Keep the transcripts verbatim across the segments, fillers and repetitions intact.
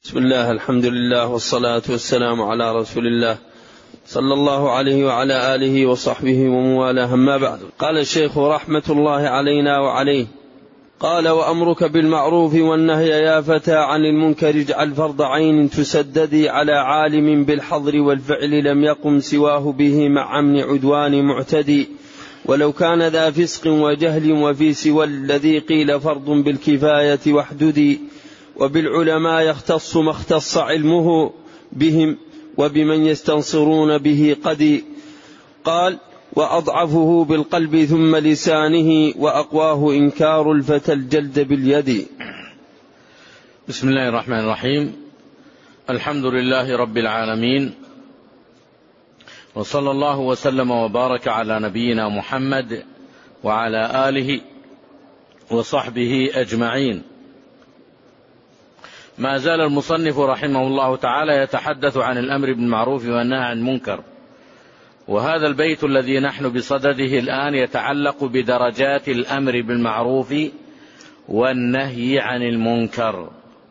بسم الله، الحمد لله والصلاة والسلام على رسول الله صلى الله عليه وعلى آله وصحبه ومن والاه، أما بعد. قال الشيخ رحمة الله علينا وعليه: قال: وأمرك بالمعروف والنهي يا فتى عن المنكر اجعل فرض عين تسددي على عالم بالحظر والفعل لم يقم سواه به مع امن عدوان معتدي، ولو كان ذا فسق وجهل وفي سوى الذي قيل فرض بالكفاية واحددي، وبالعلماء يختص ما اختص علمه بهم وبمن يستنصرون به قدي. قال: وأضعفه بالقلب ثم لسانه وأقواه إنكار الفتى الجلد باليد. بسم الله الرحمن الرحيم. الحمد لله رب العالمين، وصلى الله وسلم وبارك على نبينا محمد وعلى آله وصحبه أجمعين. ما زال المصنف رحمه الله تعالى يتحدث عن الأمر بالمعروف والنهي عن المنكر، وهذا البيت الذي نحن بصدده الآن يتعلق بدرجات الأمر بالمعروف والنهي عن المنكر.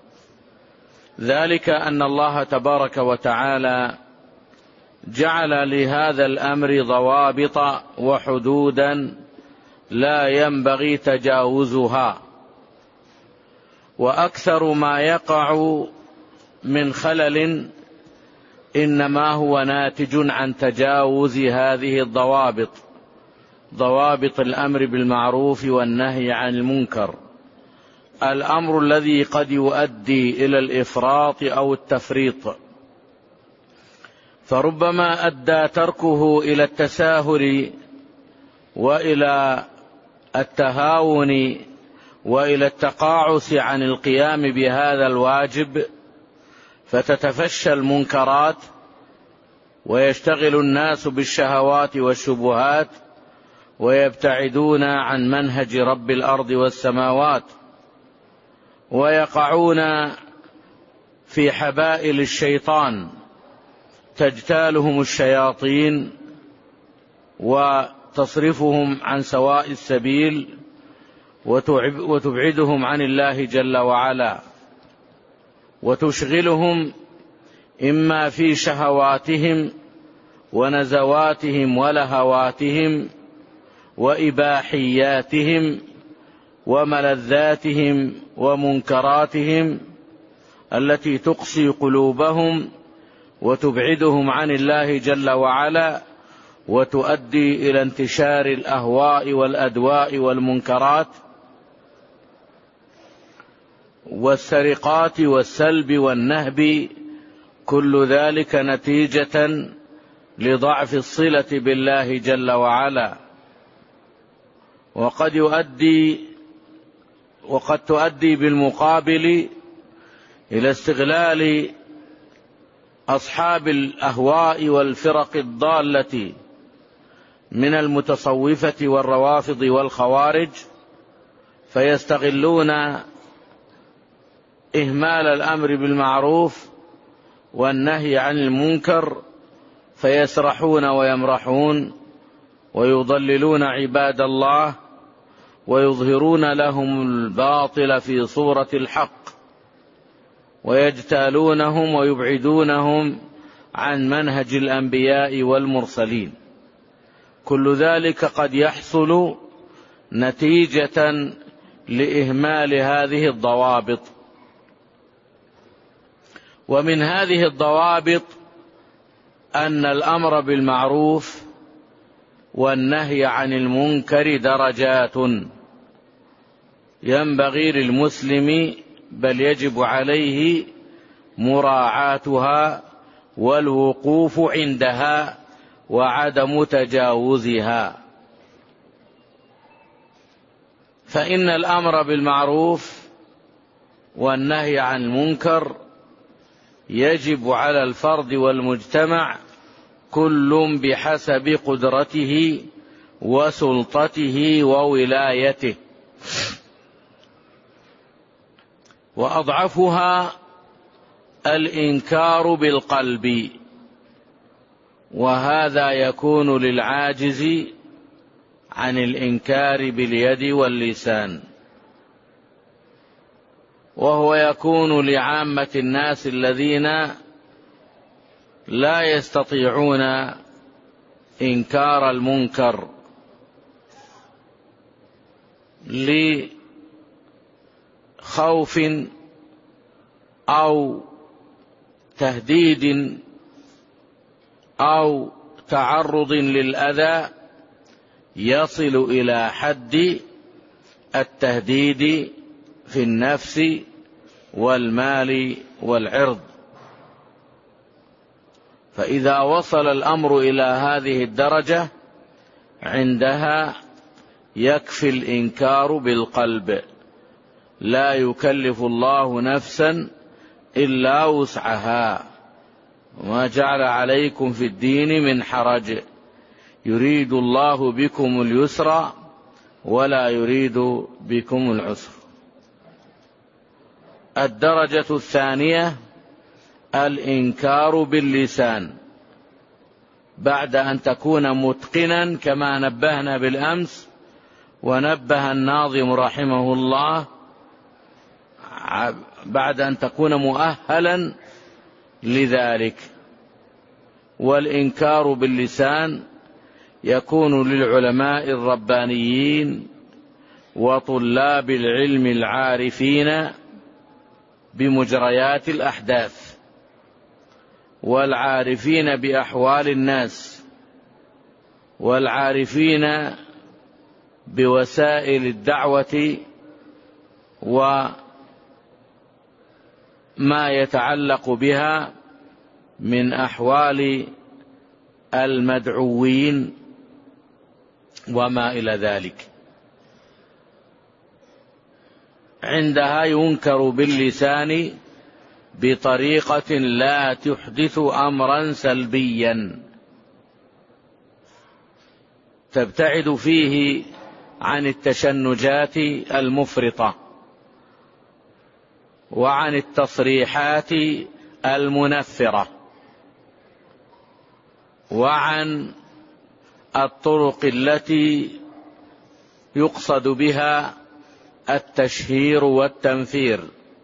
ذلك أن الله تبارك وتعالى جعل لهذا الأمر ضوابط وحدودا لا ينبغي تجاوزها، وأكثر ما يقع من خلل إنما هو ناتج عن تجاوز هذه الضوابط، ضوابط الأمر بالمعروف والنهي عن المنكر، الأمر الذي قد يؤدي إلى الإفراط أو التفريط، فربما أدى تركه إلى التساهل وإلى التهاون وإلى التقاعس عن القيام بهذا الواجب، فتتفشى المنكرات ويشتغل الناس بالشهوات والشبهات ويبتعدون عن منهج رب الأرض والسماوات، ويقعون في حبائل الشيطان تجتالهم الشياطين وتصرفهم عن سواء السبيل وتبعدهم عن الله جل وعلا، وتشغلهم إما في شهواتهم ونزواتهم ولهواتهم وإباحياتهم وملذاتهم ومنكراتهم التي تقسي قلوبهم وتبعدهم عن الله جل وعلا، وتؤدي إلى انتشار الأهواء والأدواء والمنكرات والسرقات والسلب والنهب، كل ذلك نتيجة لضعف الصلة بالله جل وعلا، وقد يؤدي وقد تؤدي بالمقابل إلى استغلال أصحاب الأهواء والفرق الضالة من المتصوفة والروافض والخوارج، فيستغلون إهمال الأمر بالمعروف والنهي عن المنكر فيسرحون ويمرحون ويضللون عباد الله ويظهرون لهم الباطل في صورة الحق، ويجتالونهم ويبعدونهم عن منهج الأنبياء والمرسلين. كل ذلك قد يحصل نتيجة لإهمال هذه الضوابط. ومن هذه الضوابط أن الأمر بالمعروف والنهي عن المنكر درجات ينبغي للمسلم بل يجب عليه مراعاتها والوقوف عندها وعدم تجاوزها. فإن الأمر بالمعروف والنهي عن المنكر يجب على الفرد والمجتمع كل بحسب قدرته وسلطته وولايته، وأضعفها الإنكار بالقلب، وهذا يكون للعاجز عن الإنكار باليد واللسان. وهو يكون لعامة الناس الذين لا يستطيعون إنكار المنكر لخوف أو تهديد أو تعرض للأذى يصل إلى حد التهديد في النفس والمال والعرض. فإذا وصل الأمر إلى هذه الدرجة عندها يكفي الإنكار بالقلب، لا يكلف الله نفسا إلا وسعها، وما جعل عليكم في الدين من حرج، يريد الله بكم اليسر ولا يريد بكم العسر. الدرجة الثانية الإنكار باللسان، بعد أن تكون متقنا كما نبهنا بالأمس، ونبه الناظم رحمه الله بعد أن تكون مؤهلا لذلك. والإنكار باللسان يكون للعلماء الربانيين وطلاب العلم العارفين بمجريات الأحداث، والعارفين بأحوال الناس، والعارفين بوسائل الدعوة وما يتعلق بها من أحوال المدعوين وما إلى ذلك. عندها ينكر باللسان بطريقة لا تحدث أمرا سلبيا تبتعد فيه عن التشنجات المفرطة وعن التصريحات المنفرة وعن الطرق التي يقصد بها التشهير والتنفير.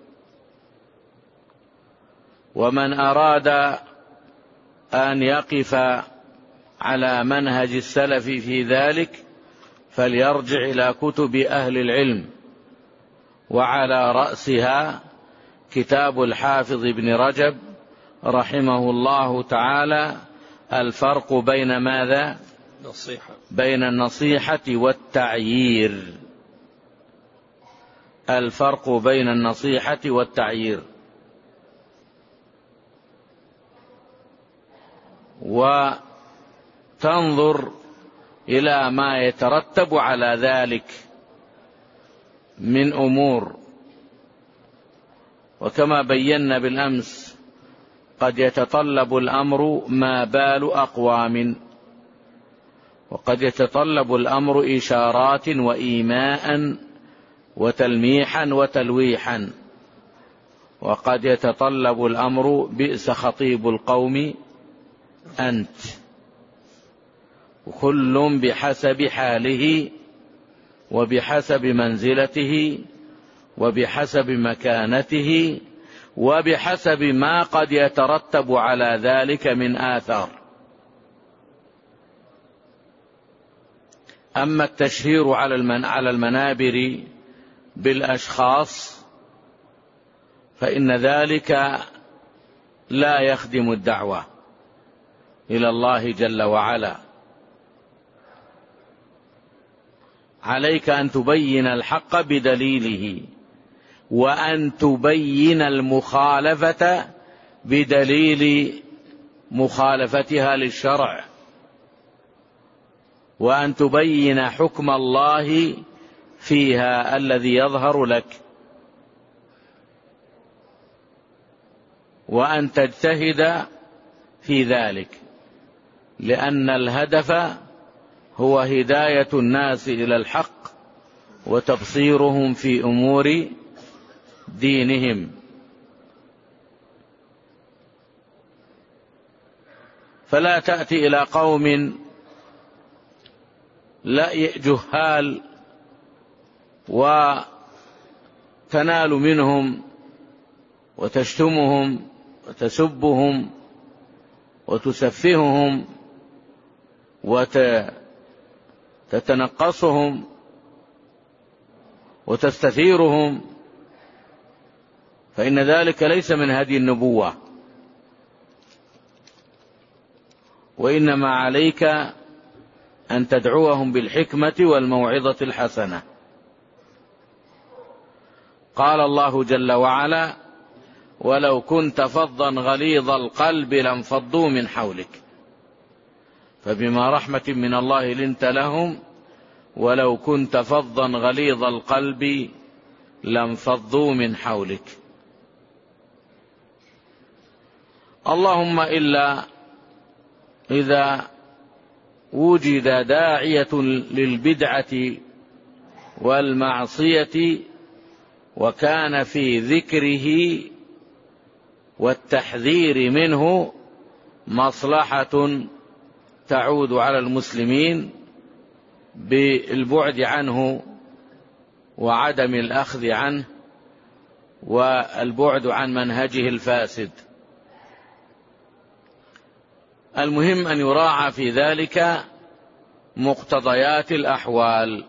ومن أراد أن يقف على منهج السلف في ذلك فليرجع إلى كتب أهل العلم، وعلى رأسها كتاب الحافظ ابن رجب رحمه الله تعالى الفرق بين ماذا؟ نصيحة. بين النصيحة والتعيير. الفرق بين النصيحة والتعيير. وتنظر إلى ما يترتب على ذلك من أمور. وكما بينا بالأمس قد يتطلب الأمر ما بال أقوام، وقد يتطلب الأمر إشارات وإيماء وتلميحا وتلويحا، وقد يتطلب الأمر بئس خطيب القوم أنت، كل بحسب حاله وبحسب منزلته وبحسب مكانته وبحسب ما قد يترتب على ذلك من آثار. أما التشهير على المنابر بالأشخاص فإن ذلك لا يخدم الدعوة إلى الله جل وعلا. عليك أن تبين الحق بدليله، وأن تبين المخالفة بدليل مخالفتها للشرع، وأن تبين حكم الله فيها الذي يظهر لك، وأن تجتهد في ذلك، لأن الهدف هو هداية الناس إلى الحق وتبصيرهم في أمور دينهم. فلا تأتي إلى قوم لا جهال وتنال منهم وتشتمهم وتسبهم وتسفههم وتتنقصهم وتستثيرهم، فإن ذلك ليس من هدي النبوة، وإنما عليك أن تدعوهم بالحكمة والموعظة الحسنة. قال الله جل وعلا: ولو كنت فظا غليظ القلب لانفضوا من حولك فبما رحمة من الله لنت لهم ولو كنت فظا غليظ القلب لانفضوا من حولك. اللهم إلا إذا وجد داعية للبدعة والمعصية وكان في ذكره والتحذير منه مصلحة تعود على المسلمين بالبعد عنه وعدم الأخذ عنه والبعد عن منهجه الفاسد. المهم أن يراعى في ذلك مقتضيات الأحوال،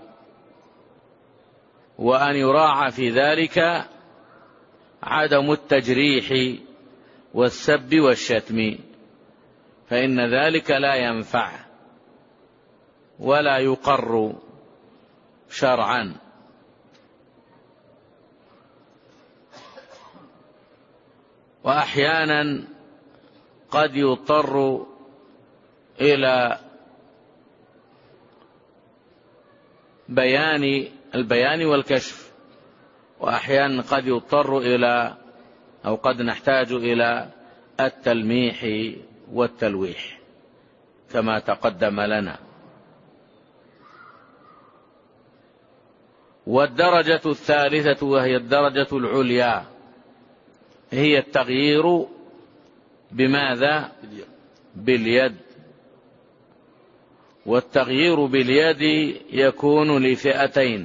وأن يراعى في ذلك عدم التجريح والسب والشتم، فإن ذلك لا ينفع ولا يقر شرعا. وأحيانا قد يضطر إلى بيان البيان والكشف، وأحيانا قد يضطر إلى أو قد نحتاج إلى التلميح والتلويح كما تقدم لنا. والدرجة الثالثة وهي الدرجة العليا هي التغيير بماذا؟ باليد. والتغيير باليد يكون لفئتين: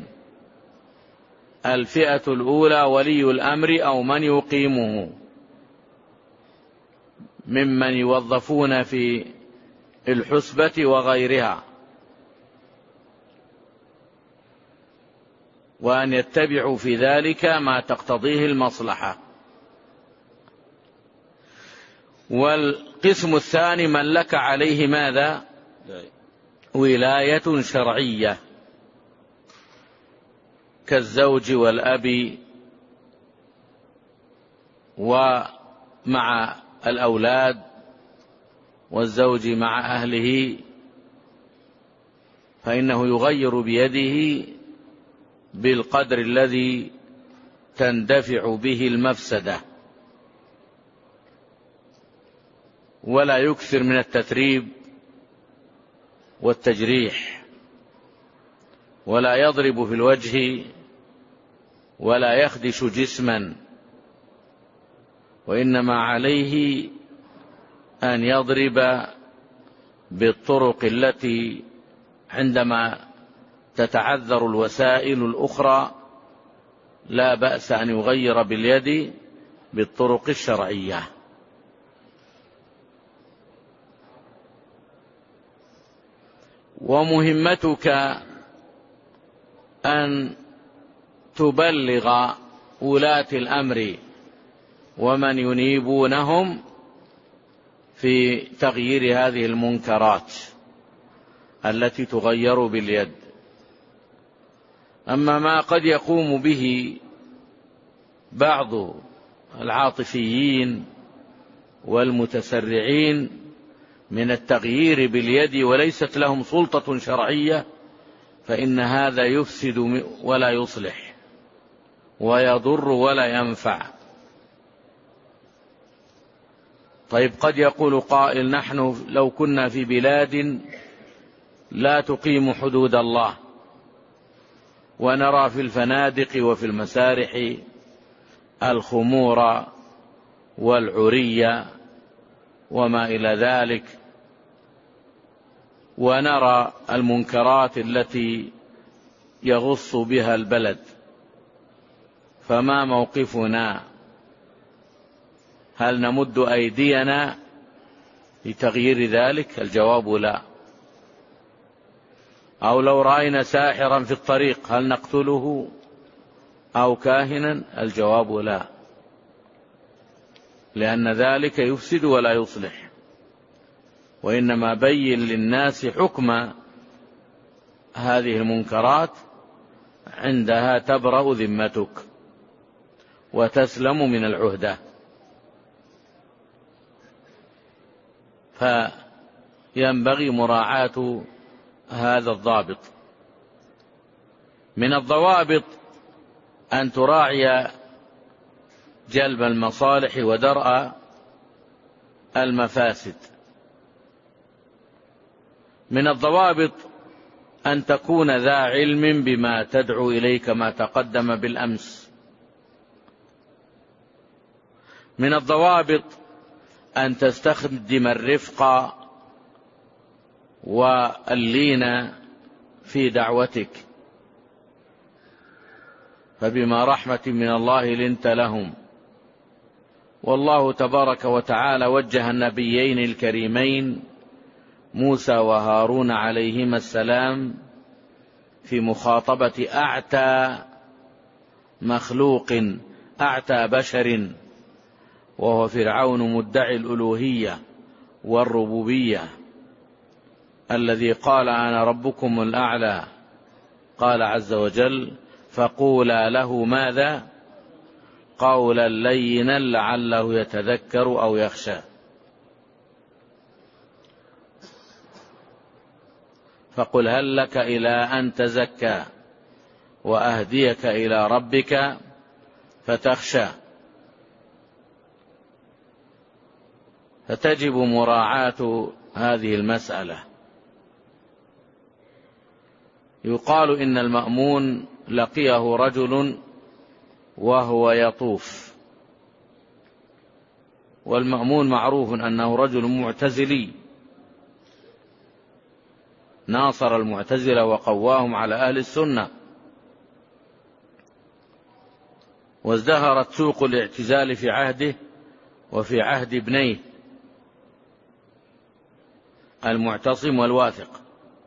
الفئة الأولى ولي الأمر أو من يقيمه ممن يوظفون في الحسبة وغيرها، وأن يتبعوا في ذلك ما تقتضيه المصلحة. والقسم الثاني من لك عليه ماذا؟ ولاية شرعية كالزوج والأب ومع الأولاد والزوج مع أهله، فإنه يغير بيده بالقدر الذي تندفع به المفسدة، ولا يكثر من التتريب والتجريح، ولا يضرب في الوجه ولا يخدش جسما، وإنما عليه أن يضرب بالطرق التي عندما تتعذر الوسائل الأخرى لا بأس أن يغير باليد بالطرق الشرعية. ومهمتك أن تبلغ ولاة الأمر ومن ينيبونهم في تغيير هذه المنكرات التي تغير باليد. أما ما قد يقوم به بعض العاطفيين والمتسرعين من التغيير باليد وليست لهم سلطة شرعية، فإن هذا يفسد ولا يصلح ويضر ولا ينفع. طيب، قد يقول قائل: نحن لو كنا في بلاد لا تقيم حدود الله ونرى في الفنادق وفي المسارح الخمور والعري وما إلى ذلك، ونرى المنكرات التي يغص بها البلد، فما موقفنا؟ هل نمد أيدينا لتغيير ذلك؟ الجواب لا. أو لو رأينا ساحرا في الطريق هل نقتله أو كاهنا؟ الجواب لا، لأن ذلك يفسد ولا يصلح، وإنما بين للناس حكم هذه المنكرات، عندها تبرأ ذمتك وتسلم من العهدة. فينبغي مراعاة هذا الضابط. من الضوابط أن تراعي جلب المصالح ودرء المفاسد. من الضوابط أن تكون ذا علم بما تدعو إليه كما تقدم بالأمس. من الضوابط أن تستخدم الرفق واللين في دعوتك، فبما رحمة من الله لنت لهم. والله تبارك وتعالى وجه النبيين الكريمين موسى وهارون عليهما السلام في مخاطبة أعتى مخلوق، أعتى بشر، وهو فرعون مدعي الألوهية والربوبية، الذي قال أنا ربكم الأعلى. قال عز وجل فقولا له ماذا؟ قولا لينا لعله يتذكر أو يخشى. فقل هل لك إلى أن تزكى وأهديك إلى ربك فتخشى. فتجب مراعاة هذه المسألة. يقال إن المأمون لقيه رجل وهو يطوف، والمأمون معروف أنه رجل معتزلي ناصر المعتزلة وقواهم على أهل السنة، وازدهرت سوق الاعتزال في عهده وفي عهد ابنيه المعتصم والواثق.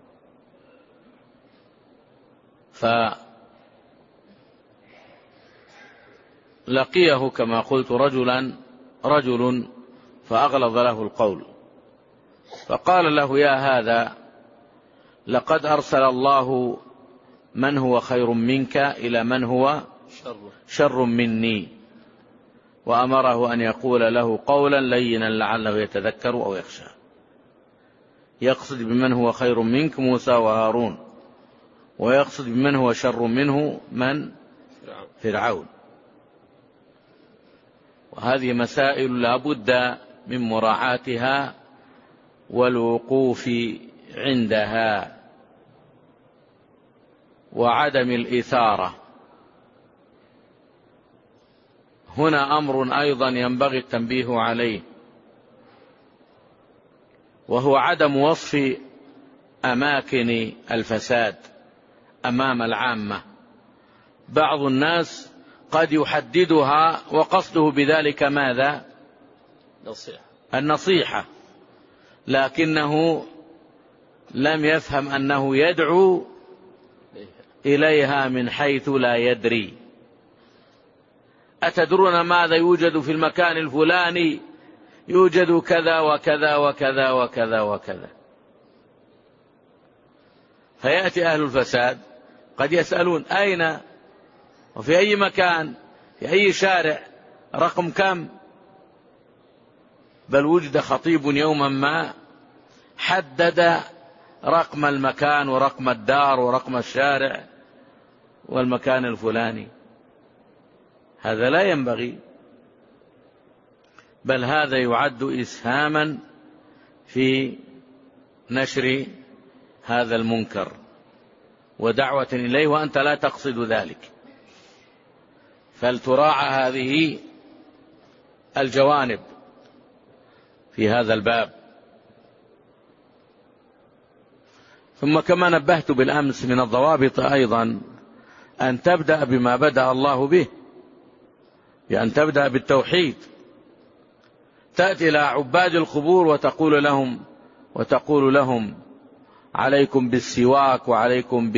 فلقيه كما قلت رجلا رجل فأغلظ له القول، فقال له يا هذا لقد أرسل الله من هو خير منك إلى من هو شر مني، وأمره أن يقول له قولا لينا لعله يتذكر أو يخشى. يقصد بمن هو خير منك موسى وهارون، ويقصد بمن هو شر منه من؟ فرعون. وهذه مسائل لا بد من مراعاتها والوقوف عندها وعدم الإثارة. هنا أمر أيضا ينبغي التنبيه عليه، وهو عدم وصف أماكن الفساد أمام العامة. بعض الناس قد يحددها وقصده بذلك ماذا؟ نصيحة. النصيحة، لكنه لم يفهم أنه يدعو إليها من حيث لا يدري. أتدرون ماذا يوجد في المكان الفلاني؟ يوجد كذا وكذا وكذا وكذا وكذا. فيأتي أهل الفساد قد يسألون أين وفي أي مكان في أي شارع رقم كم؟ بل وجد خطيب يوما ما حدد رقم المكان ورقم الدار ورقم الشارع والمكان الفلاني. هذا لا ينبغي، بل هذا يعد إسهاما في نشر هذا المنكر ودعوة إليه وأنت لا تقصد ذلك. فلتراعى هذه الجوانب في هذا الباب. ثم كما نبهت بالأمس من الضوابط أيضا أن تبدأ بما بدأ الله به، بأن تبدأ بالتوحيد. تأتي إلى عباد القبور وتقول لهم وتقول لهم عليكم بالسواك، وعليكم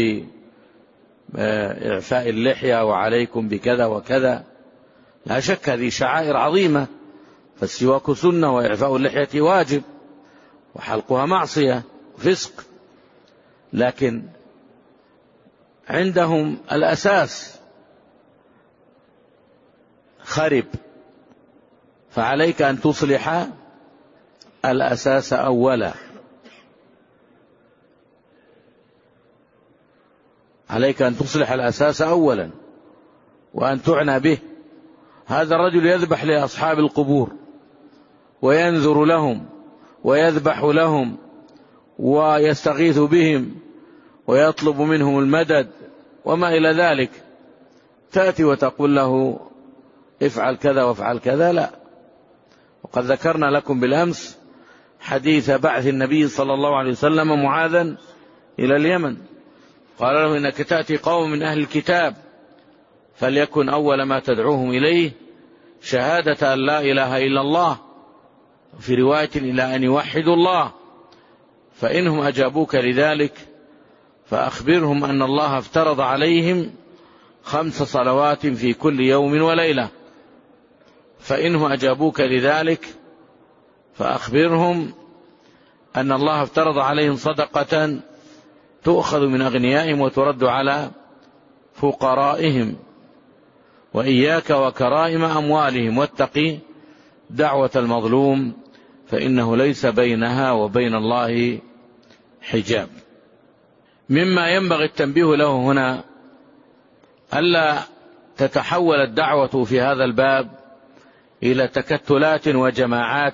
بإعفاء اللحية، وعليكم بكذا وكذا. لا شك هذه شعائر عظيمة، فالسواك سنة، وإعفاء اللحية واجب، وحلقها معصية فسق، لكن عندهم الأساس خرب، فعليك أن تصلح الأساس أولا، عليك أن تصلح الأساس أولا وأن تعنى به. هذا الرجل يذبح لأصحاب القبور وينذر لهم ويذبح لهم ويستغيث بهم ويطلب منهم المدد وما إلى ذلك، تأتي وتقول له افعل كذا وافعل كذا؟ لا. وقد ذكرنا لكم بالأمس حديث بعث النبي صلى الله عليه وسلم معاذا إلى اليمن، قال له إنك تأتي قوم من أهل الكتاب، فليكن أول ما تدعوهم إليه شهادة أن لا إله إلا الله، في رواية إلى أن يوحدوا الله، فإنهم أجابوك لذلك فأخبرهم أن الله افترض عليهم خمس صلوات في كل يوم وليلة، فإنهم أجابوك لذلك فأخبرهم أن الله افترض عليهم صدقة تؤخذ من أغنيائهم وترد على فقرائهم، وإياك وكرائم أموالهم، واتقي دعوة المظلوم فإنه ليس بينها وبين الله حجاب. مما ينبغي التنبيه له هنا ألا تتحول الدعوة في هذا الباب إلى تكتلات وجماعات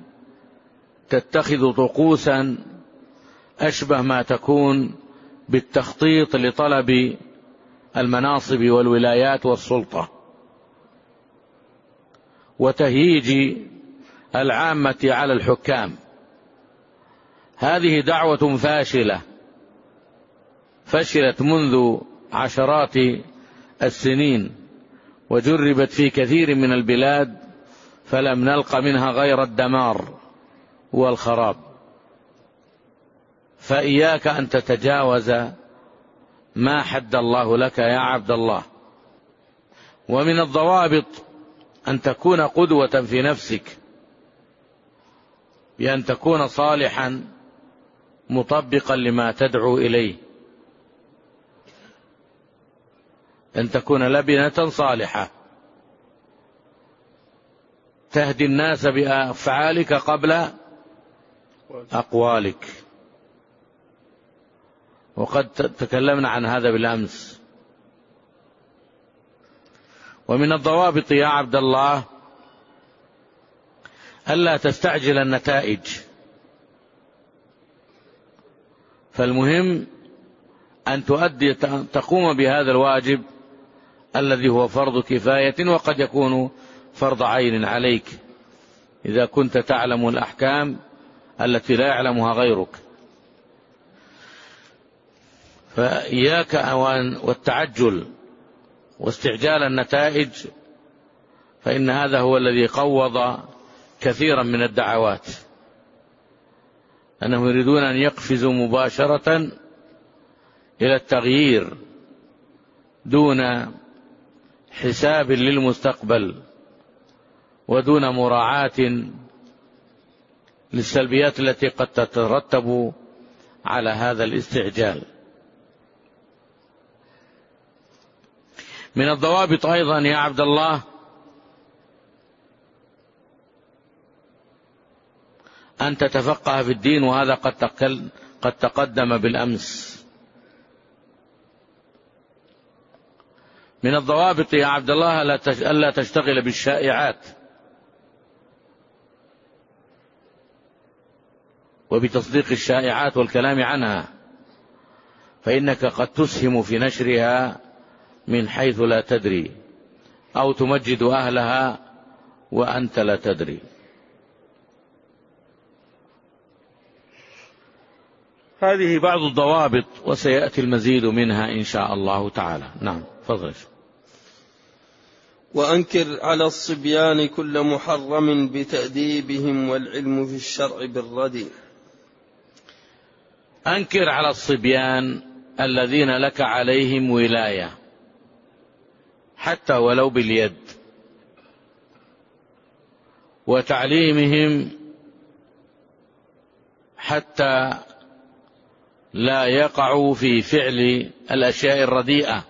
تتخذ طقوسا أشبه ما تكون بالتخطيط لطلب المناصب والولايات والسلطة وتهييج العامة على الحكام. هذه دعوة فاشلة، فشلت منذ عشرات السنين، وجربت في كثير من البلاد فلم نلق منها غير الدمار والخراب. فإياك أن تتجاوز ما حد الله لك يا عبد الله. ومن الضوابط أن تكون قدوة في نفسك، بأن تكون صالحا مطبقا لما تدعو إليه، أن تكون لبنة صالحة تهدي الناس بأفعالك قبل أقوالك، وقد تكلمنا عن هذا بالأمس. ومن الضوابط يا عبد الله ألا تستعجل النتائج، فالمهم أن تؤدي تقوم بهذا الواجب الذي هو فرض كفاية، وقد يكون فرض عين عليك إذا كنت تعلم الأحكام التي لا يعلمها غيرك. فإياك والتعجل واستعجال النتائج، فإن هذا هو الذي قوض كثيرا من الدعوات، أنهم يريدون أن يقفزوا مباشرة إلى التغيير دون حساب للمستقبل ودون مراعاة للسلبيات التي قد تترتب على هذا الاستعجال. من الضوابط أيضا يا عبد الله أن تتفقه في الدين، وهذا قد قد تقدم بالأمس. من الضوابط يا عبد الله ألا تشتغل بالشائعات وبتصديق الشائعات والكلام عنها، فإنك قد تسهم في نشرها من حيث لا تدري، أو تمجد أهلها وأنت لا تدري. هذه بعض الضوابط، وسيأتي المزيد منها إن شاء الله تعالى. نعم، تفضل. وأنكر على الصبيان كل محرم بتأديبهم والعلم في الشرع بالردي. أنكر على الصبيان الذين لك عليهم ولاية حتى ولو باليد، وتعليمهم حتى لا يقعوا في فعل الأشياء الرديئة،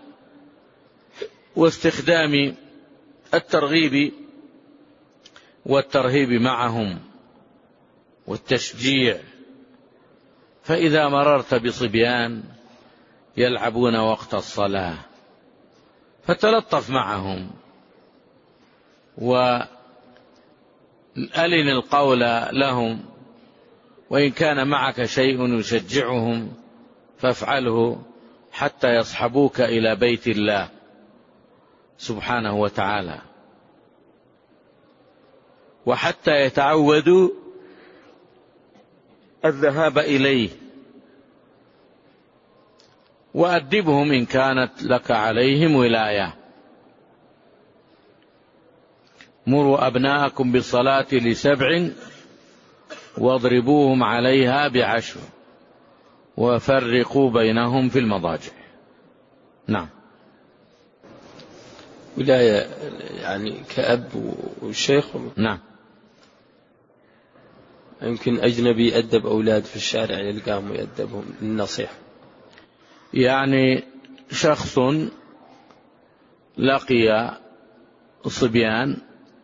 واستخدام الترغيب والترهيب معهم والتشجيع. فإذا مررت بصبيان يلعبون وقت الصلاة فتلطف معهم وألن القول لهم، وإن كان معك شيء يشجعهم فافعله حتى يصحبوك إلى بيت الله سبحانه وتعالى، وحتى يتعودوا الذهاب إليه. وأدبهم إن كانت لك عليهم ولاية. مروا أبناءكم بالصلاة لسبع واضربوهم عليها بعشر وفرقوا بينهم في المضاجع. نعم. ولاية يعني كأب وشيخ. نعم. يمكن أجنبي يأدب أولاد في الشارع يلقاهم ويأدبهم النصيحة. يعني شخص لقي صبيان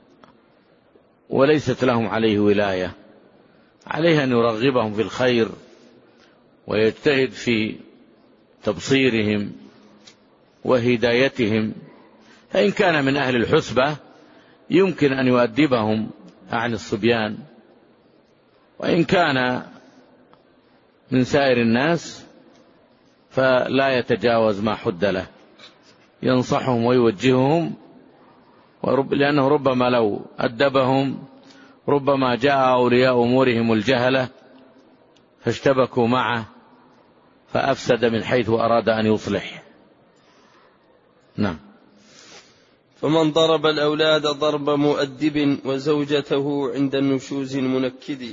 وليست لهم عليه ولاية، عليه أن يرغبهم في الخير ويجتهد في تبصيرهم وهدايتهم. فإن كان من أهل الحسبة يمكن أن يؤدبهم عن الصبيان، وإن كان من سائر الناس فلا يتجاوز ما حد له، ينصحهم ويوجههم، لأنه ربما لو أدبهم ربما جاء أولياء أمورهم الجهلة فاشتبكوا معه فأفسد من حيث أراد أن يصلح. نعم. فمن ضرب الأولاد ضرب مؤدب وزوجته عند النشوز المنكد.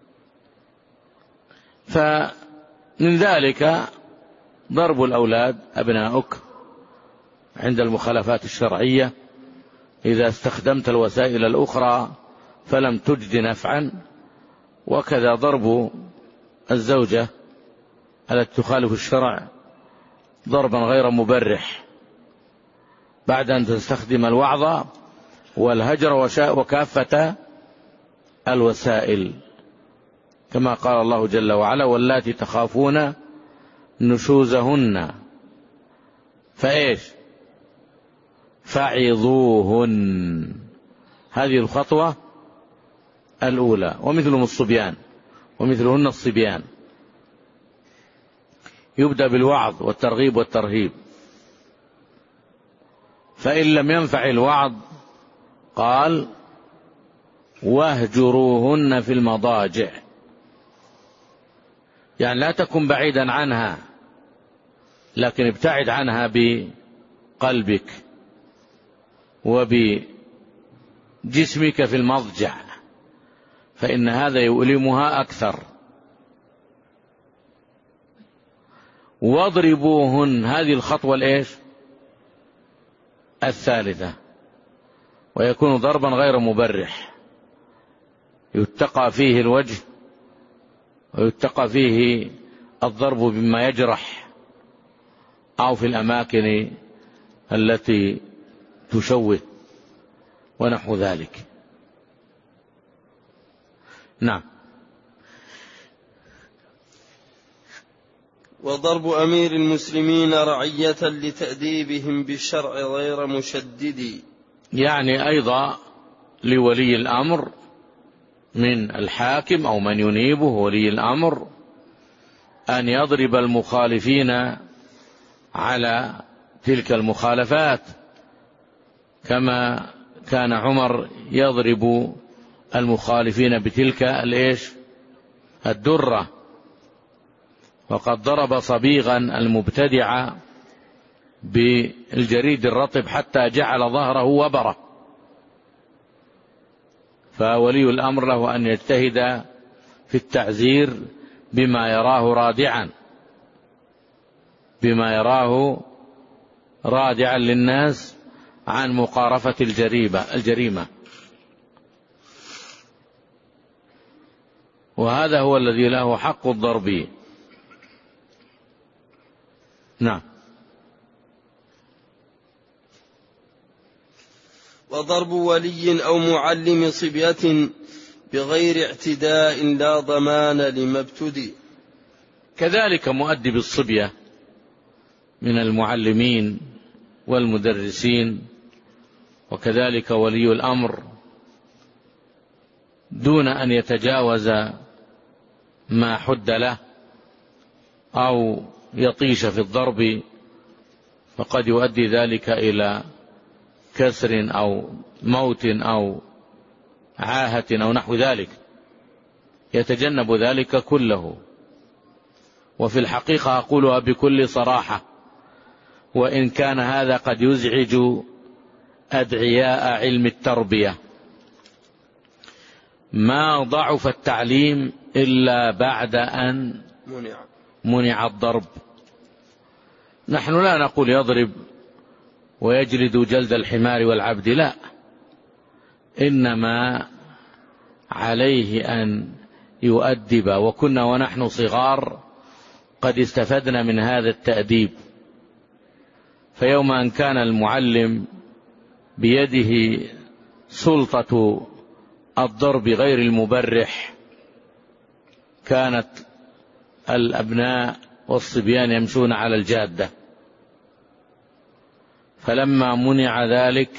فمن ذلك ضرب الأولاد أبناؤك عند المخالفات الشرعية، إذا استخدمت الوسائل الأخرى فلم تجد نفعا، وكذا ضرب الزوجة التي تخالف الشرع ضربا غير مبرح بعد أن تستخدم الوعظ والهجر وكافة الوسائل، كما قال الله جل وعلا: واللاتي تخافون نشوزهن فإيش فعظوهن. هذه الخطوة الأولى. ومثلهم الصبيان ومثلهن الصبيان، يبدأ بالوعظ والترغيب والترهيب، فإن لم ينفع الوعظ قال: واهجروهن في المضاجع. يعني لا تكن بعيدا عنها، لكن ابتعد عنها بقلبك وبجسمك في المضجع، فإن هذا يؤلمها أكثر. واضربوهن، هذه الخطوة الإيش الثالثة، ويكون ضربا غير مبرح، يتقى فيه الوجه ويتقى فيه الضرب بما يجرح أو في الأماكن التي تشوه ونحو ذلك. نعم. وضرب أمير المسلمين رعية لتأديبهم بالشرع غير مشدد. يعني أيضا لولي الأمر من الحاكم أو من ينيبه ولي الأمر أن يضرب المخالفين على تلك المخالفات، كما كان عمر يضرب المخالفين بتلك الإيش الدرة، وقد ضرب صبيغا المبتدع بالجريد الرطب حتى جعل ظهره وبرة. فولي الأمر له أن يجتهد في التعزير بما يراه رادعا بما يراه رادعا للناس عن مقارفة الجريمة الجريمة وهذا هو الذي له حق الضرب. نعم. وضرب ولي أو معلم صبية بغير اعتداء لا ضمان لما ابتدي. كذلك مؤدب الصبية من المعلمين والمدرسين، وكذلك ولي الأمر دون أن يتجاوز ما حد له أو يطيش في الضرب، فقد يؤدي ذلك إلى كسر أو موت أو عاهة أو نحو ذلك، يتجنب ذلك كله. وفي الحقيقة أقولها بكل صراحة، وإن كان هذا قد يزعج أدعياء علم التربية، ما ضعف التعليم إلا بعد أن منع الضرب. نحن لا نقول يضرب ويجلد جلد الحمار والعبد، لا، إنما عليه أن يؤدب. وكنا ونحن صغار قد استفدنا من هذا التأديب، فيوم أن كان المعلم بيده سلطة الضرب غير المبرح، كانت الأبناء والصبيان يمشون على الجادة. فلما منع ذلك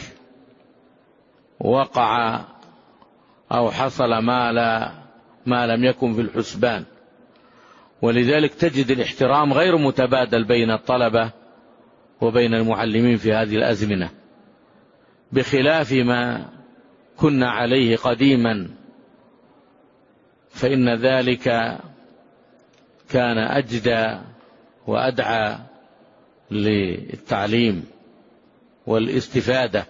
وقع أو حصل ما, لا ما لم يكن في الحسبان. ولذلك تجد الاحترام غير متبادل بين الطلبة وبين المعلمين في هذه الأزمنة، بخلاف ما كنا عليه قديما، فإن ذلك كان أجدى وأدعى للتعليم والاستفادة.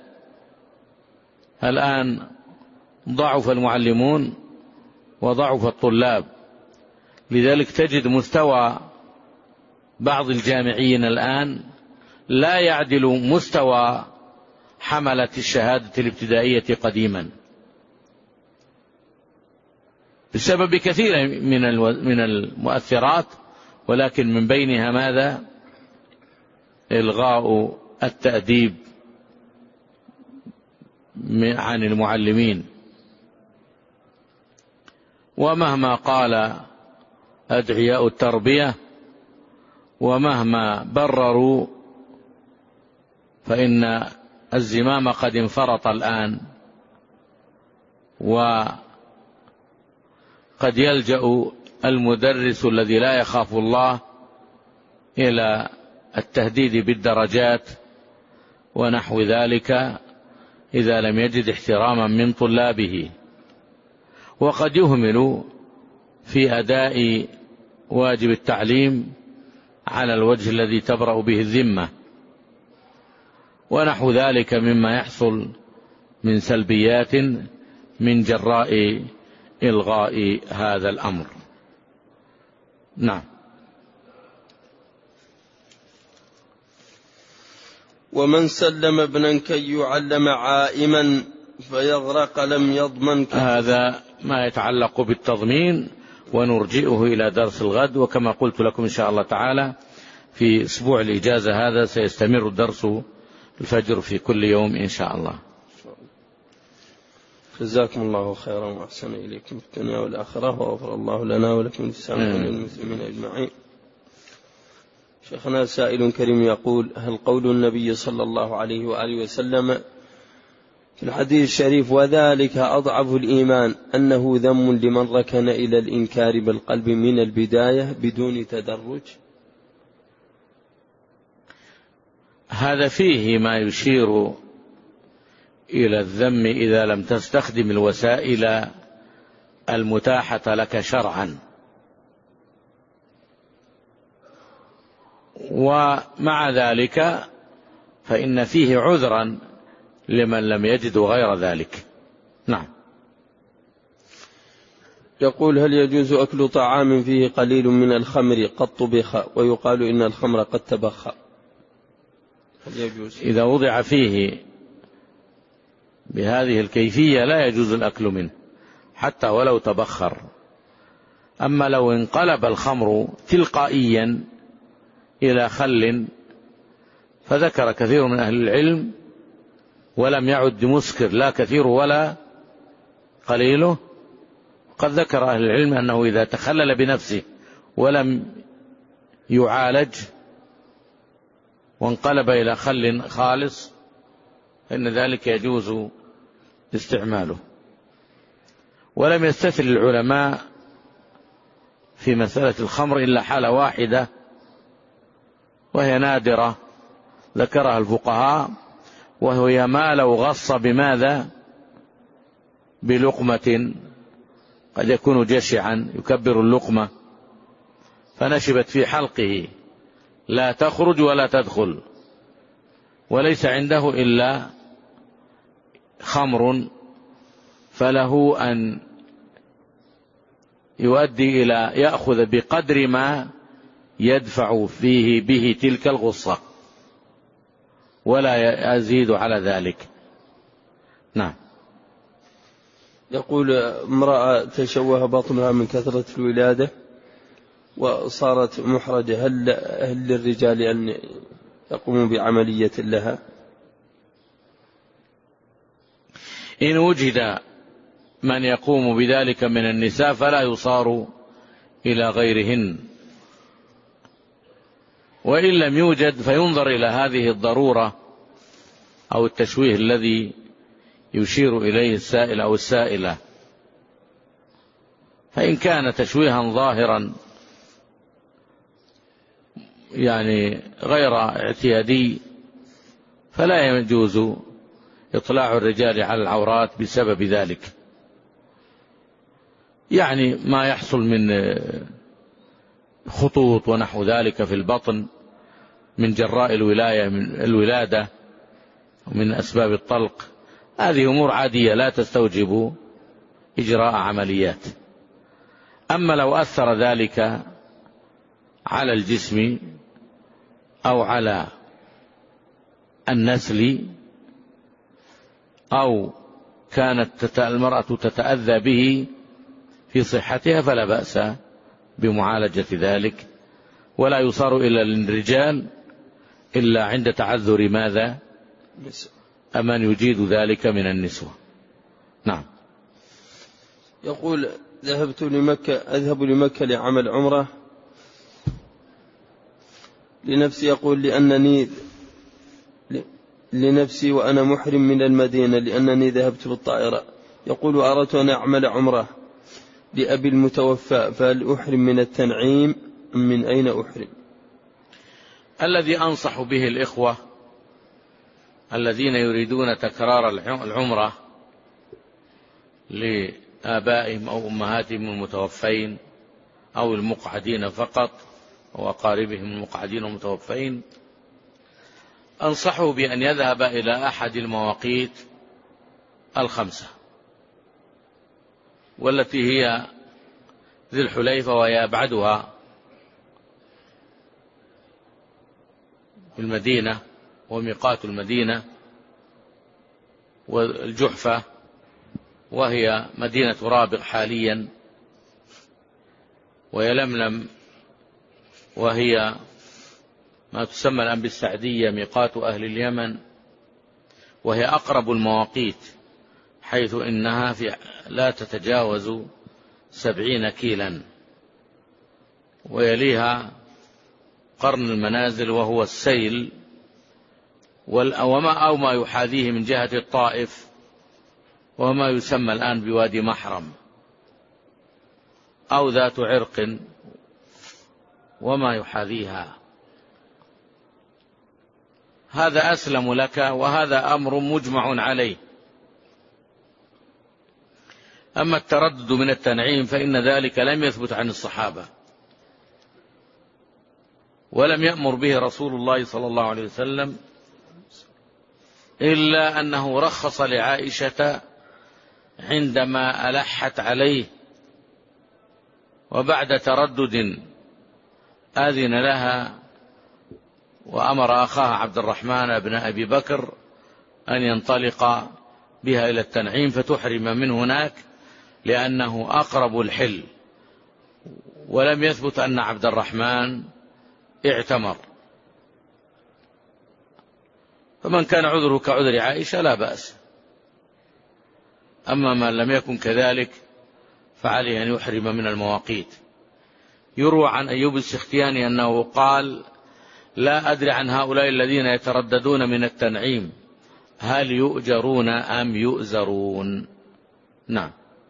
الآن ضعف المعلمون وضعف الطلاب، لذلك تجد مستوى بعض الجامعيين الآن لا يعدل مستوى حملة الشهادة الابتدائية قديما، بسبب كثير من المؤثرات، ولكن من بينها ماذا؟ إلغاء التأديب عن المعلمين. ومهما قال أدعياء التربية ومهما برروا، فإن الزمام قد انفرط الآن، وقد يلجأ المدرس الذي لا يخاف الله إلى التهديد بالدرجات ونحو ذلك إذا لم يجد احتراما من طلابه، وقد يهمل في أداء واجب التعليم على الوجه الذي تبرأ به الذمة، ونحو ذلك مما يحصل من سلبيات من جراء إلغاء هذا الأمر. نعم. ومن سلم ابنا كي يعلم عائما فيغرق لم يضمن. هذا ما يتعلق بالتضمين، ونرجئه إلى درس الغد. وكما قلت لكم إن شاء الله تعالى في أسبوع الإجازة هذا سيستمر الدرس الفجر في كل يوم إن شاء الله. جزاكم الله خيرا وأحسن إليكم في الدنيا والآخرة، وغفر الله لنا ولكم ولسائر المسلمين أجمعين. شيخنا سائل كريم يقول: هل قول النبي صلى الله عليه وآله وسلم في الحديث الشريف وذلك أضعف الإيمان أنه ذم لمن ركن إلى الإنكار بالقلب من البداية بدون تدرج؟ هذا فيه ما يشير إلى الذم إذا لم تستخدم الوسائل المتاحة لك شرعا. ومع ذلك فإن فيه عذرا لمن لم يجد غير ذلك. نعم. يقول: هل يجوز أكل طعام فيه قليل من الخمر قد طبخ ويقال إن الخمر قد تبخ؟ هل يجوز؟ إذا وضع فيه بهذه الكيفية لا يجوز الأكل منه حتى ولو تبخر. أما لو انقلب الخمر تلقائيا إلى خل، فذكر كثير من أهل العلم ولم يعد مسكر لا كثير ولا قليله، قد ذكر أهل العلم أنه إذا تخلل بنفسه ولم يعالج وانقلب إلى خل خالص فإن ذلك يجوز استعماله. ولم يستثل العلماء في مسألة الخمر إلا حالة واحدة وهي نادرة ذكرها الفقهاء، وهي ما لو غص بماذا؟ بلقمة، قد يكون جشعا يكبر اللقمة فنشبت في حلقه لا تخرج ولا تدخل، وليس عنده إلا خمر، فله أن يؤدي إلى يأخذ بقدر ما يدفع فيه به تلك الغصة ولا يزيد على ذلك. نعم. يقول: امرأة تشوه بطنها من كثرة الولادة وصارت محرجة، هل, هل للرجال أن يقوموا بعملية لها؟ إن وجد من يقوم بذلك من النساء فلا يصار إلى غيرهن، وإن لم يوجد فينظر إلى هذه الضرورة أو التشويه الذي يشير إليه السائل أو السائلة. فإن كان تشويها ظاهرا يعني غير اعتيادي فلا يجوز إطلاع الرجال على العورات بسبب ذلك، يعني ما يحصل من خطوط ونحو ذلك في البطن من جراء الولاية من الولادة ومن أسباب الطلق، هذه أمور عادية لا تستوجب إجراء عمليات. أما لو أثر ذلك على الجسم أو على النسل أو كانت المرأة تتأذى به في صحتها فلا بأس بمعالجة ذلك، ولا يصار إلى الرجال إلا عند تعذر ماذا؟ أمن يجيد ذلك من النسوة. نعم. يقول: ذهبت لمكة أذهب لمكة لعمل عمرة لنفسي، يقول لأنني لنفسي وأنا محرم من المدينة لأنني ذهبت بالطائرة. يقول: أردت أن أعمل عمرة لأبي المتوفى، فهل أحرم من التنعيم أم من أين أحرم؟ الذي أنصح به الإخوة الذين يريدون تكرار العمرة لآبائهم أو أمهاتهم المتوفين أو المقعدين فقط أو أقاربهم المقعدين المتوفين، أنصحه بأن يذهب إلى أحد المواقيت الخمسة، والتي هي ذي الحليفة وهي أبعدها في المدينة وميقات المدينة، والجحفة وهي مدينة رابغ حاليا، ويلملم وهي ما تسمى الآن بالسعدية ميقات أهل اليمن، وهي أقرب المواقيت حيث إنها في لا تتجاوز سبعين كيلا، ويليها قرن المنازل وهو السيل وما أو ما يحاذيه من جهة الطائف وما يسمى الآن بوادي محرم أو ذات عرق وما يحاذيها. هذا أسلم لك، وهذا أمر مجمع عليه. أما التردد من التنعيم فإن ذلك لم يثبت عن الصحابة، ولم يأمر به رسول الله صلى الله عليه وسلم إلا أنه رخص لعائشة عندما ألحت عليه، وبعد تردد آذن لها وأمر أخاها عبد الرحمن بن أبي بكر أن ينطلق بها إلى التنعيم فتحرم من هناك لأنه أقرب الحل، ولم يثبت أن عبد الرحمن اعتمر. فمن كان عذره كعذر عائشة لا بأس، أما من لم يكن كذلك فعليه أن يحرم من المواقيت. يروى عن أيوب السختياني أنه قال: لا أدري عن هؤلاء الذين يترددون من التنعيم هل يؤجرون أم يؤزرون. نعم.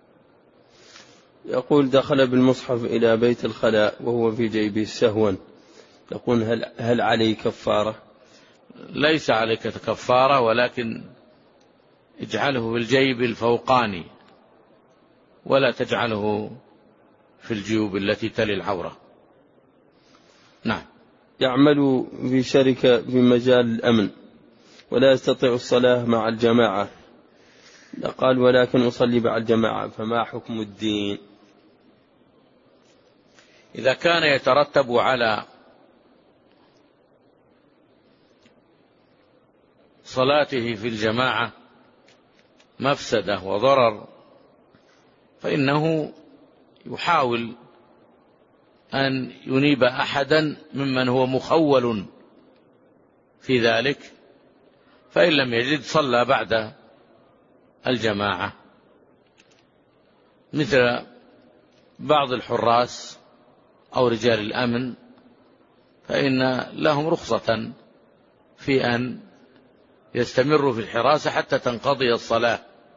يقول: دخل بالمصحف إلى بيت الخلاء وهو في جيبه سهوا، يقول: هل, هل عليه كفارة؟ ليس عليك كفارة، ولكن اجعله في الجيب الفوقاني ولا تجعله في الجيوب التي تلي العورة. نعم. يعمل في شركة في مجال الأمن ولا يستطيع الصلاة مع الجماعة، قال: ولكن أصلي مع الجماعة، فما حكم الدين؟ إذا كان يترتب على صلاته في الجماعة مفسدة وضرر فإنه يحاول أن ينيب أحدا ممن هو مخول في ذلك، فإن لم يجد صلى بعد الجماعة، مثل بعض الحراس أو رجال الأمن، فإن لهم رخصة في أن يستمروا في الحراسة حتى تنقضي الصلاة.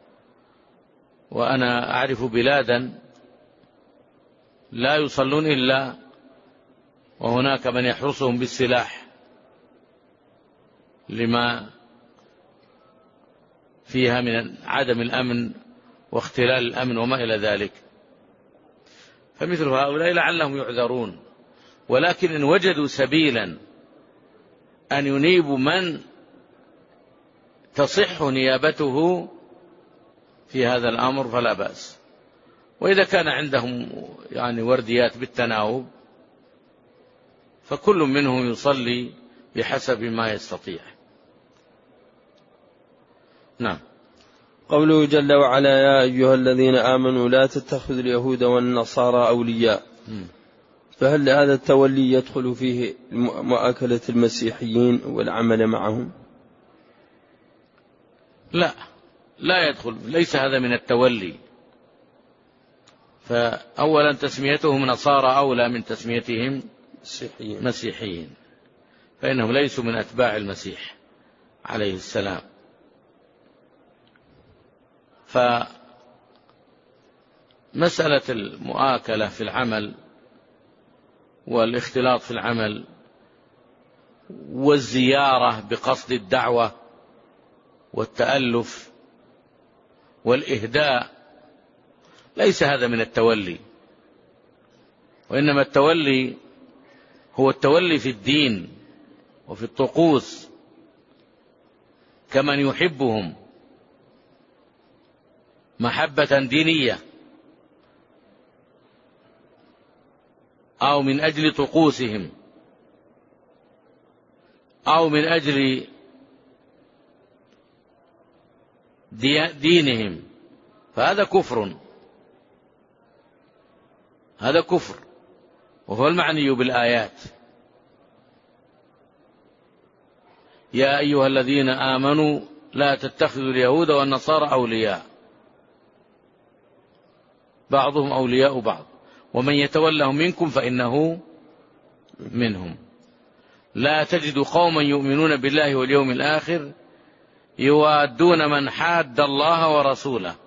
وأنا أعرف بلادا لا يصلون إلا وهناك من يحرسهم بالسلاح لما فيها من عدم الأمن واختلال الأمن وما إلى ذلك. فمثل هؤلاء لعلهم يعذرون، ولكن إن وجدوا سبيلا أن ينيبوا من تصح نيابته في هذا الأمر فلا بأس. وإذا كان عندهم يعني ورديات بالتناوب فكل منهم يصلي بحسب ما يستطيع. نعم. قوله جل وعلا: يا أيها الذين آمنوا لا تتخذوا اليهود والنصارى أولياء، فهل هذا التولي يدخل فيه مؤاكلة المسيحيين والعمل معهم؟ لا، لا يدخل، ليس هذا من التولي. فأولا تسميتهم نصارى أولى من تسميتهم مسيحيين, مسيحيين، فإنهم ليسوا من أتباع المسيح عليه السلام. فمسألة المؤاكلة في العمل والاختلاط في العمل والزيارة بقصد الدعوة والتألف والإهداء ليس هذا من التولي، وإنما التولي هو التولي في الدين وفي الطقوس كمن يحبهم محبة دينية أو من أجل طقوسهم أو من أجل دينهم، فهذا كفر، هذا كفر، وهو المعني بالآيات: يا أيها الذين آمنوا لا تتخذوا اليهود والنصارى أولياء بعضهم أولياء بعض ومن يتولهم منكم فإنه منهم. لا تجد قوما يؤمنون بالله واليوم الآخر يوادون من حاد الله ورسوله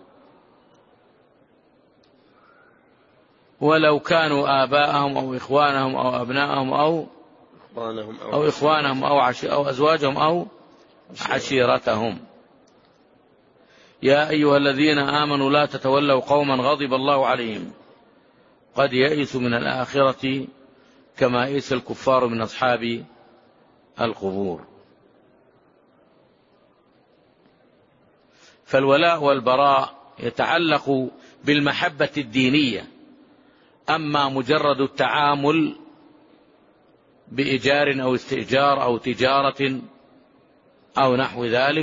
ولو كانوا آباءهم أو إخوانهم أو أبناءهم أو أو إخوانهم أو, أو أزواجهم أو عشيرتهم. يا أيها الذين آمنوا لا تتولوا قوما غضب الله عليهم قد يئسوا من الآخرة كما يئس الكفار من أصحاب القبور. فالولاء والبراء يتعلق بالمحبة الدينية، أما مجرد التعامل بإيجار أو استئجار أو تجارة أو نحو ذلك،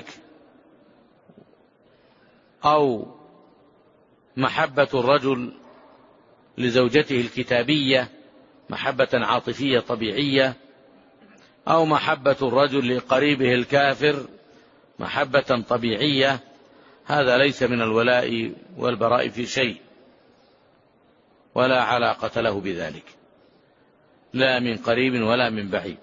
أو محبة الرجل لزوجته الكتابية محبة عاطفية طبيعية، أو محبة الرجل لقريبه الكافر محبة طبيعية، هذا ليس من الولاء والبراء في شيء، ولا علاقة له بذلك، لا من قريب ولا من بعيد.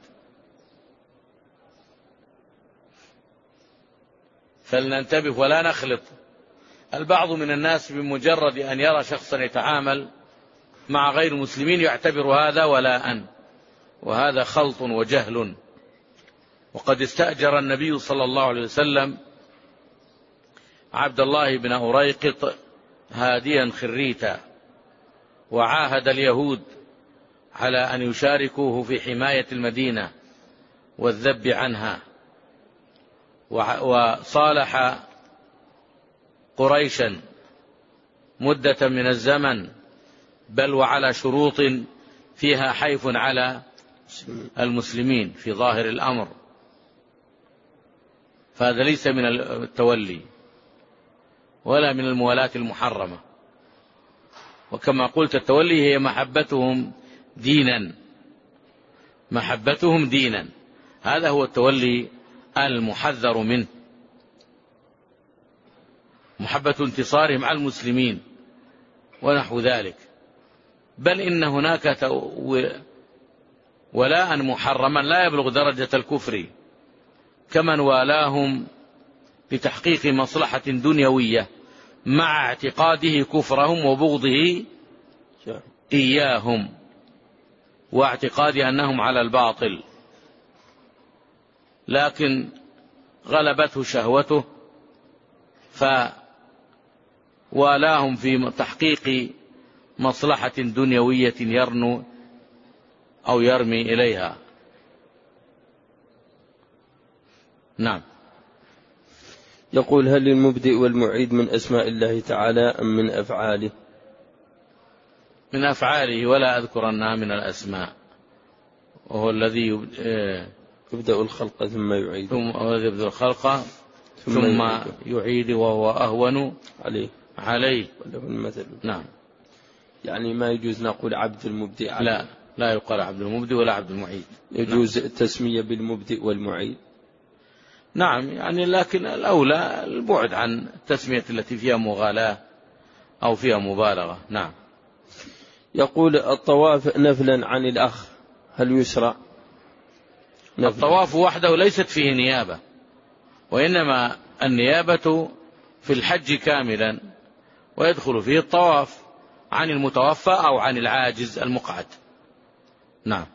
فلننتبه ولا نخلط. البعض من الناس بمجرد أن يرى شخصا يتعامل مع غير المسلمين يعتبر هذا ولاء، وهذا خلط وجهل. وقد استأجر النبي صلى الله عليه وسلم عبد الله بن أريقط هاديا خريتا، وعاهد اليهود على أن يشاركوه في حماية المدينة والذب عنها، وصالح قريشا مدة من الزمن، بل وعلى شروط فيها حيف على المسلمين في ظاهر الأمر، فهذا ليس من التولي ولا من الموالاة المحرمة. وكما قلت التولي هي محبتهم دينا، محبتهم دينا، هذا هو التولي المحذر منه، محبة انتصارهم على المسلمين ونحو ذلك. بل إن هناك ولاء محرما لا يبلغ درجة الكفر، كمن والاهم لتحقيق مصلحة دنيوية مع اعتقاده كفرهم وبغضه إياهم، واعتقاد أنهم على الباطل، لكن غلبته شهوته فوالاهم في تحقيق مصلحة دنيوية يرنو أو يرمي إليها. نعم. يقول: هل المبدئ والمعيد من أسماء الله تعالى أم من أفعاله؟ من أفعاله، ولا أذكر أنها من الأسماء، وهو الذي يبدأ الخلق ثم يعيد، ثم يبدأ الخلق ثم, ثم يعيد وهو أهون عليه عليه وله المثل. نعم. يعني ما يجوز نقول عبد المبدئ عليه. لا لا يقال عبد المبدئ ولا عبد المعيد. يجوز نعم. التسمية بالمبدئ والمعيد. نعم، يعني لكن الأولى البعد عن التسمية التي فيها مغالاة أو فيها مبالغة. نعم. يقول: الطواف نفلا عن الأخ هل يشرع؟ الطواف وحده ليست فيه نيابة، وإنما النيابة في الحج كاملا، ويدخل فيه الطواف عن المتوفى أو عن العاجز المقعد. نعم.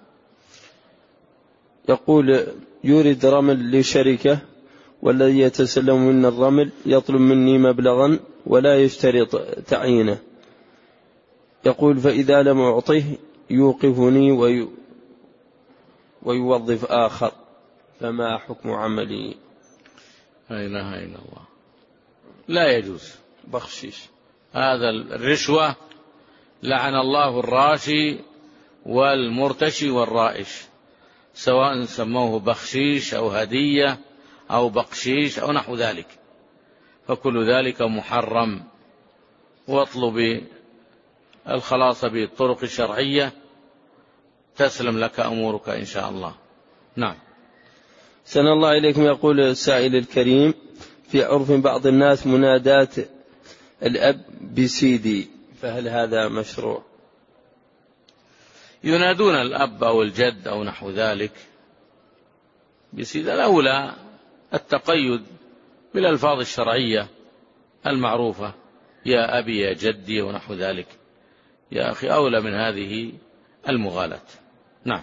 يقول: يريد رمل لشركة، والذي يتسلم من الرمل يطلب مني مبلغا ولا يشترط تعيينه، يقول: فإذا لم أعطيه يوقفني وي... ويوظف آخر، فما حكم عملي؟ لا إله إلا الله. لا يجوز بخشيش، هذا الرشوة، لعن الله الراشي والمرتشي والرائش، سواء سموه بخشيش أو هدية أو بقشيش أو نحو ذلك، فكل ذلك محرم. واطلب الخلاص بالطرق الشرعية تسلم لك أمورك إن شاء الله. نعم. سن الله إليكم. يقول السائل الكريم: في عرف بعض الناس منادات الأب بسيدي، فهل هذا مشروع؟ ينادون الأب أو الجد أو نحو ذلك بسيدي، الأولى التقيد بالألفاظ الشرعية المعروفة، يا أبي يا جدي ونحو ذلك، يا أخي، أولى من هذه المغالاة. نعم.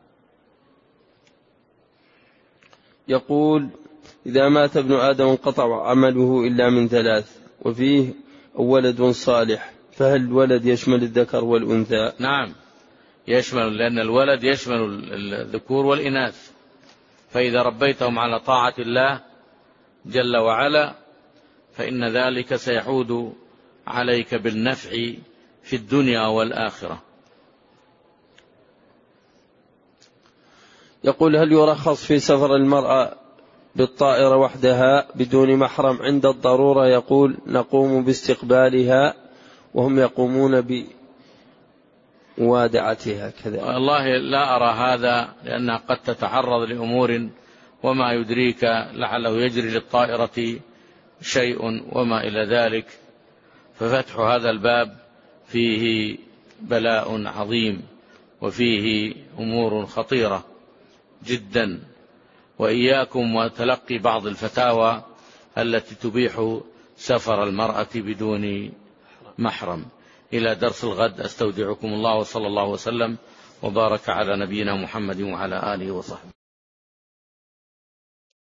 يقول: إذا مات ابن آدم انقطع عمله إلا من ثلاث، وفيه ولد صالح، فهل الولد يشمل الذكر والأنثى؟ نعم يشمل، لأن الولد يشمل الذكور والإناث، فإذا ربيتهم على طاعة الله جل وعلا فإن ذلك سيعود عليك بالنفع في الدنيا والآخرة. يقول: هل يرخص في سفر المرأة بالطائرة وحدها بدون محرم عند الضرورة؟ يقول: نقوم باستقبالها وهم يقومون بموادعتها كذا. والله لا أرى هذا، لأنها قد تتعرض لأمور وما يدريك، لعله يجري للطائرة شيء وما إلى ذلك، ففتح هذا الباب فيه بلاء عظيم وفيه أمور خطيرة جدا. وإياكم وتلقي بعض الفتاوى التي تبيح سفر المرأة بدون محرم. إلى درس الغد، أستودعكم الله، وصلى الله وسلم وبارك على نبينا محمد وعلى آله وصحبه.